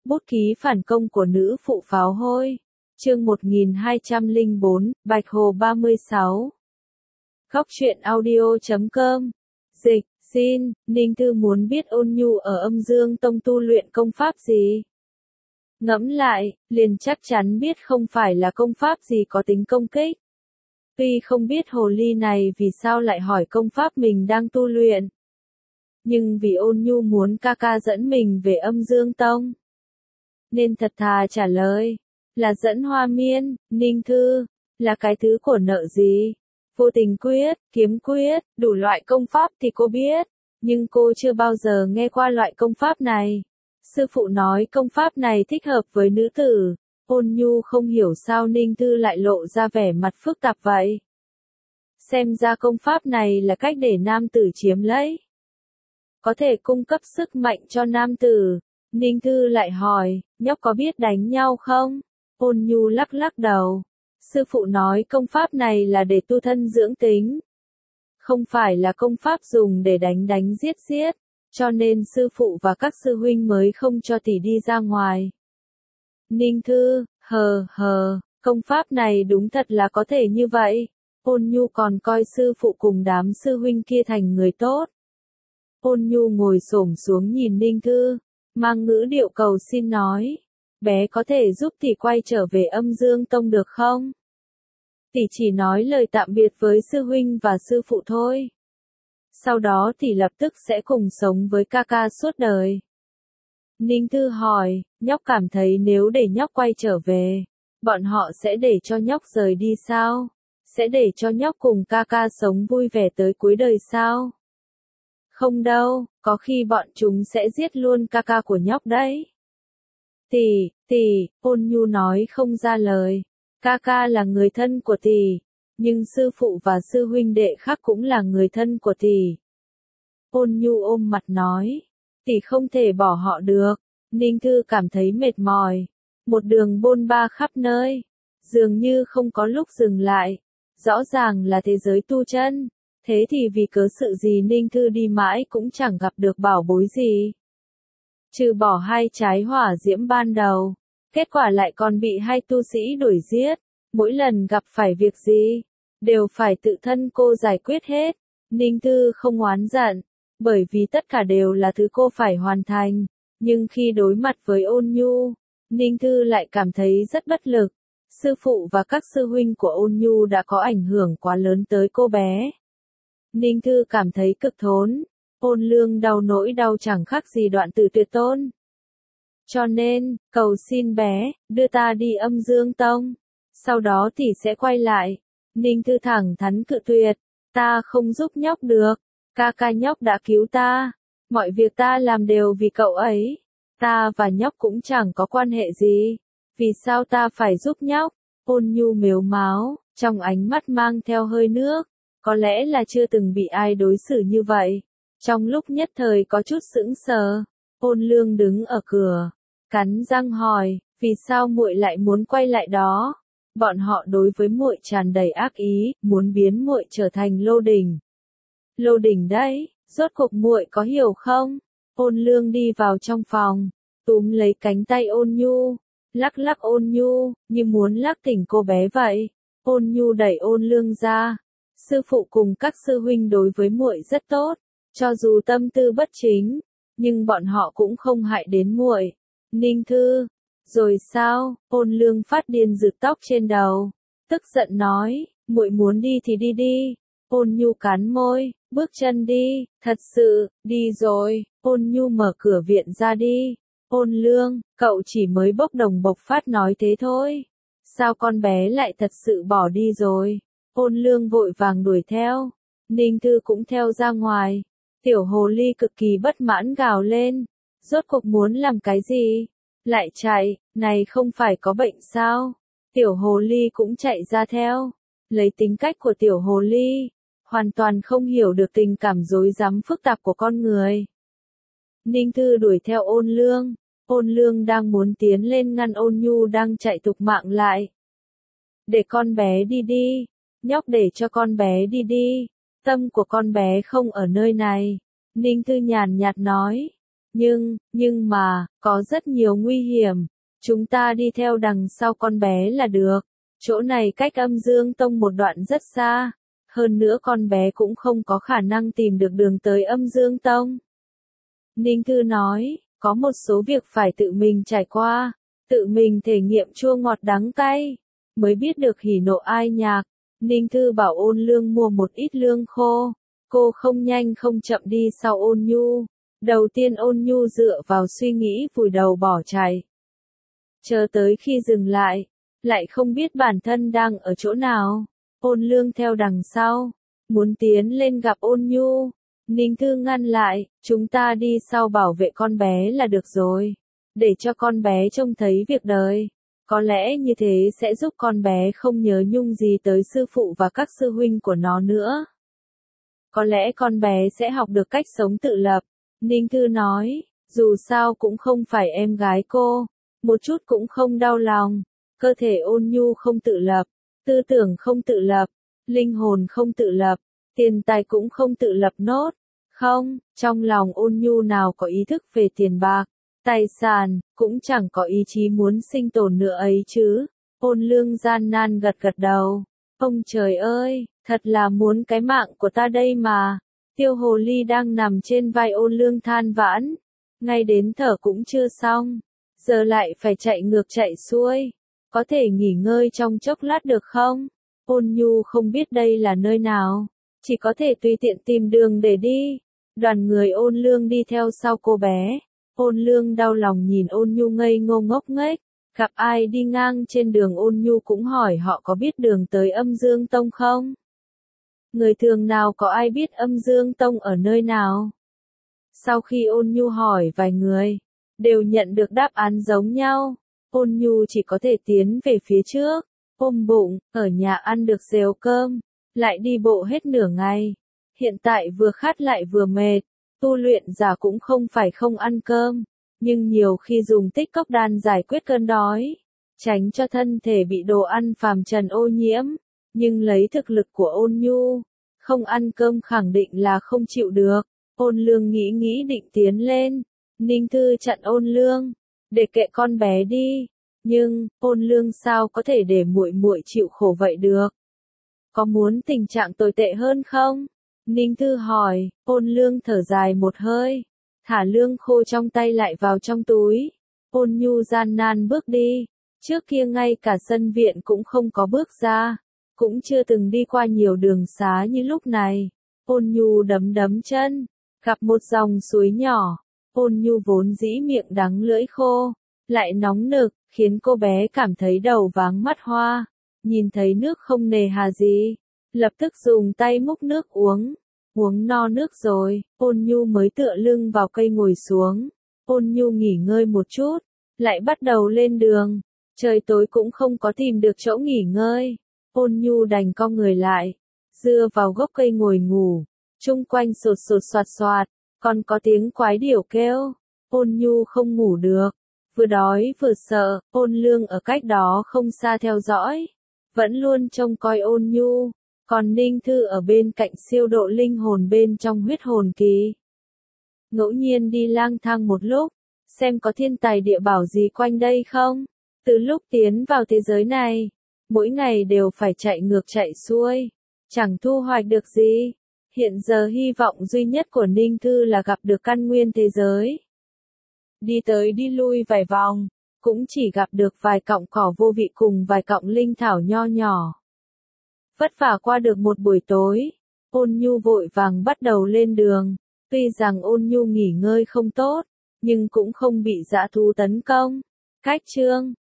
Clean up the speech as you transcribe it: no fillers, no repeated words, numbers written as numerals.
Bút ký phản công của nữ phụ pháo hôi. Chương 1204, Bạch Hồ 36. Góc truyện audio.com. Dịch, xin, Ninh Thư muốn biết Ôn Nhu ở Âm Dương Tông tu luyện công pháp gì? Ngẫm lại, liền chắc chắn biết không phải là công pháp gì có tính công kích. Tuy không biết hồ ly này vì sao lại hỏi công pháp mình đang tu luyện. Nhưng vì Ôn Nhu muốn ca ca dẫn mình về Âm Dương Tông, nên thật thà trả lời, là dẫn Hoa Miên. Ninh Thư, là cái thứ của nợ gì? Vô tình quyết, kiếm quyết, đủ loại công pháp thì cô biết, nhưng cô chưa bao giờ nghe qua loại công pháp này. Sư phụ nói công pháp này thích hợp với nữ tử. Ôn Nhu không hiểu sao Ninh Thư lại lộ ra vẻ mặt phức tạp vậy. Xem ra công pháp này là cách để nam tử chiếm lấy, có thể cung cấp sức mạnh cho nam tử. Ninh Thư lại hỏi, nhóc có biết đánh nhau không? Ôn Nhu lắc lắc đầu. Sư phụ nói công pháp này là để tu thân dưỡng tính, không phải là công pháp dùng để đánh giết giết, cho nên sư phụ và các sư huynh mới không cho tỷ đi ra ngoài. Ninh Thư, công pháp này đúng thật là có thể như vậy. Ôn Nhu còn coi sư phụ cùng đám sư huynh kia thành người tốt. Ôn Nhu ngồi xổm xuống nhìn Ninh Thư, mang ngữ điệu cầu xin nói, bé có thể giúp tỷ quay trở về Âm Dương Tông được không? Tỷ chỉ nói lời tạm biệt với sư huynh và sư phụ thôi. Sau đó tỷ lập tức sẽ cùng sống với ca ca suốt đời. Ninh Thư hỏi, nhóc cảm thấy nếu để nhóc quay trở về, bọn họ sẽ để cho nhóc rời đi sao? Sẽ để cho nhóc cùng ca ca sống vui vẻ tới cuối đời sao? Không đâu, có khi bọn chúng sẽ giết luôn ca ca của nhóc đấy. Tỷ, Ôn Nhu nói không ra lời. Ca ca là người thân của tỷ, nhưng sư phụ và sư huynh đệ khác cũng là người thân của tỷ. Ôn Nhu ôm mặt nói, tỷ không thể bỏ họ được. Ninh Thư cảm thấy mệt mỏi, một đường bôn ba khắp nơi, dường như không có lúc dừng lại. Rõ ràng là thế giới tu chân, thế thì vì cớ sự gì Ninh Thư đi mãi cũng chẳng gặp được bảo bối gì. Trừ bỏ 2 trái hỏa diễm ban đầu, kết quả lại còn bị 2 tu sĩ đuổi giết. Mỗi lần gặp phải việc gì, đều phải tự thân cô giải quyết hết. Ninh Thư không oán giận, bởi vì tất cả đều là thứ cô phải hoàn thành. Nhưng khi đối mặt với Ôn Nhu, Ninh Thư lại cảm thấy rất bất lực. Sư phụ và các sư huynh của Ôn Nhu đã có ảnh hưởng quá lớn tới cô bé. Ninh Thư cảm thấy cực thốn. Ôn Lương đau nỗi đau chẳng khác gì đoạn tử tuyệt tôn. Cho nên, cầu xin bé, đưa ta đi Âm Dương Tông. Sau đó tỷ sẽ quay lại. Ninh Thư thẳng thắn cự tuyệt. Ta không giúp nhóc được. Ca ca nhóc đã cứu ta. Mọi việc ta làm đều vì cậu ấy. Ta và nhóc cũng chẳng có quan hệ gì. Vì sao ta phải giúp nhóc? Ôn Nhu mếu máo, trong ánh mắt mang theo hơi nước. Có lẽ là chưa từng bị ai đối xử như vậy. Trong lúc nhất thời có chút sững sờ, Ôn Lương đứng ở cửa, cắn răng hỏi, vì sao muội lại muốn quay lại đó? Bọn họ đối với muội tràn đầy ác ý, muốn biến muội trở thành lô đỉnh. Lô đỉnh đấy, rốt cuộc muội có hiểu không? Ôn Lương đi vào trong phòng, túm lấy cánh tay Ôn Nhu, lắc lắc Ôn Nhu, như muốn lắc tỉnh cô bé vậy. Ôn Nhu đẩy Ôn Lương ra. Sư phụ cùng các sư huynh đối với muội rất tốt, cho dù tâm tư bất chính, nhưng bọn họ cũng không hại đến muội. Ninh Thư, rồi sao? Ôn Lương phát điên rực tóc trên đầu, tức giận nói, muội muốn đi thì đi đi. Ôn Nhu cắn môi, bước chân đi, thật sự, đi rồi. Ôn Nhu mở cửa viện ra đi. Ôn Lương, cậu chỉ mới bốc đồng bộc phát nói thế thôi. Sao con bé lại thật sự bỏ đi rồi? Ôn Lương vội vàng đuổi theo. Ninh Thư cũng theo ra ngoài. Tiểu hồ ly cực kỳ bất mãn gào lên. Rốt cuộc muốn làm cái gì? Lại chạy, này không phải có bệnh sao? Tiểu hồ ly cũng chạy ra theo. Lấy tính cách của tiểu hồ ly, hoàn toàn không hiểu được tình cảm rối rắm phức tạp của con người. Ninh Thư đuổi theo Ôn Lương. Ôn Lương đang muốn tiến lên ngăn Ôn Nhu đang chạy thục mạng lại. Để con bé đi đi. Nhóc để cho con bé đi đi. Tâm của con bé không ở nơi này. Ninh Thư nhàn nhạt nói. Nhưng mà, có rất nhiều nguy hiểm. Chúng ta đi theo đằng sau con bé là được. Chỗ này cách Âm Dương Tông một đoạn rất xa. Hơn nữa con bé cũng không có khả năng tìm được đường tới Âm Dương Tông. Ninh Thư nói, có một số việc phải tự mình trải qua, tự mình thể nghiệm chua ngọt đắng cay, mới biết được hỉ nộ ai nhạc. Ninh Thư bảo Ôn Lương mua một ít lương khô, cô không nhanh không chậm đi sau Ôn Nhu. Đầu tiên Ôn Nhu dựa vào suy nghĩ vùi đầu bỏ chạy. Chờ tới khi dừng lại không biết bản thân đang ở chỗ nào. Ôn Lương theo đằng sau, muốn tiến lên gặp Ôn Nhu. Ninh Thư ngăn lại, chúng ta đi sau bảo vệ con bé là được rồi. Để cho con bé trông thấy việc đời. Có lẽ như thế sẽ giúp con bé không nhớ nhung gì tới sư phụ và các sư huynh của nó nữa. Có lẽ con bé sẽ học được cách sống tự lập. Ninh Thư nói, dù sao cũng không phải em gái cô. Một chút cũng không đau lòng. Cơ thể Ôn Nhu không tự lập, tư tưởng không tự lập, linh hồn không tự lập, tiền tài cũng không tự lập nốt. Không, trong lòng Ôn Nhu nào có ý thức về tiền bạc, tài sản, cũng chẳng có ý chí muốn sinh tồn nữa ấy chứ. Ôn Lương gian nan gật gật đầu. Ông trời ơi, thật là muốn cái mạng của ta đây mà. Tiêu Hồ Ly đang nằm trên vai Ôn Lương than vãn. Ngay đến thở cũng chưa xong. Giờ lại phải chạy ngược chạy xuôi. Có thể nghỉ ngơi trong chốc lát được không? Ôn Nhu không biết đây là nơi nào. Chỉ có thể tùy tiện tìm đường để đi. Đoàn người Ôn Lương đi theo sau cô bé. Ôn Lương đau lòng nhìn Ôn Nhu ngây ngô ngốc nghếch. Gặp ai đi ngang trên đường Ôn Nhu cũng hỏi họ có biết đường tới Âm Dương Tông không? Người thường nào có ai biết Âm Dương Tông ở nơi nào? Sau khi Ôn Nhu hỏi vài người, đều nhận được đáp án giống nhau. Ôn Nhu chỉ có thể tiến về phía trước, ôm bụng, ở nhà ăn được dèo cơm, lại đi bộ hết nửa ngày. Hiện tại vừa khát lại vừa mệt, tu luyện giả cũng không phải không ăn cơm, nhưng nhiều khi dùng tích cốc đan giải quyết cơn đói, tránh cho thân thể bị đồ ăn phàm trần ô nhiễm. Nhưng lấy thực lực của Ôn Nhu, không ăn cơm khẳng định là không chịu được. Ôn Lương nghĩ định tiến lên, Ninh Thư chặn Ôn Lương, để kệ con bé đi. Nhưng, Ôn Lương sao có thể để muội muội chịu khổ vậy được? Có muốn tình trạng tồi tệ hơn không? Ninh Thư hỏi. Ôn Lương thở dài một hơi, thả lương khô trong tay lại vào trong túi. Ôn Nhu gian nan bước đi. Trước kia ngay cả sân viện cũng không có bước ra, cũng chưa từng đi qua nhiều đường xá như lúc này. Ôn Nhu đấm chân, gặp một dòng suối nhỏ. Ôn Nhu vốn dĩ miệng đắng lưỡi khô, lại nóng nực, khiến cô bé cảm thấy đầu váng mắt hoa. Nhìn thấy nước không nề hà gì, lập tức dùng tay múc nước uống. Uống no nước rồi, Ôn Nhu mới tựa lưng vào cây ngồi xuống. Ôn Nhu nghỉ ngơi một chút, lại bắt đầu lên đường. Trời tối cũng không có tìm được chỗ nghỉ ngơi. Ôn Nhu đành cong người lại, dựa vào gốc cây ngồi ngủ. Chung quanh sột sột soạt soạt, còn có tiếng quái điểu kêu. Ôn Nhu không ngủ được, vừa đói vừa sợ. Ôn Lương ở cách đó không xa theo dõi, vẫn luôn trông coi Ôn Nhu. Còn Ninh Thư ở bên cạnh siêu độ linh hồn bên trong huyết hồn kỳ. Ngẫu nhiên đi lang thang một lúc, xem có thiên tài địa bảo gì quanh đây không. Từ lúc tiến vào thế giới này, mỗi ngày đều phải chạy ngược chạy xuôi, chẳng thu hoạch được gì. Hiện giờ hy vọng duy nhất của Ninh Thư là gặp được căn nguyên thế giới. Đi tới đi lui vài vòng, cũng chỉ gặp được vài cọng cỏ vô vị cùng vài cọng linh thảo nho nhỏ. Vất vả qua được một buổi tối, Ôn Nhu vội vàng bắt đầu lên đường. Tuy rằng Ôn Nhu nghỉ ngơi không tốt, nhưng cũng không bị dã thú tấn công. Cách chương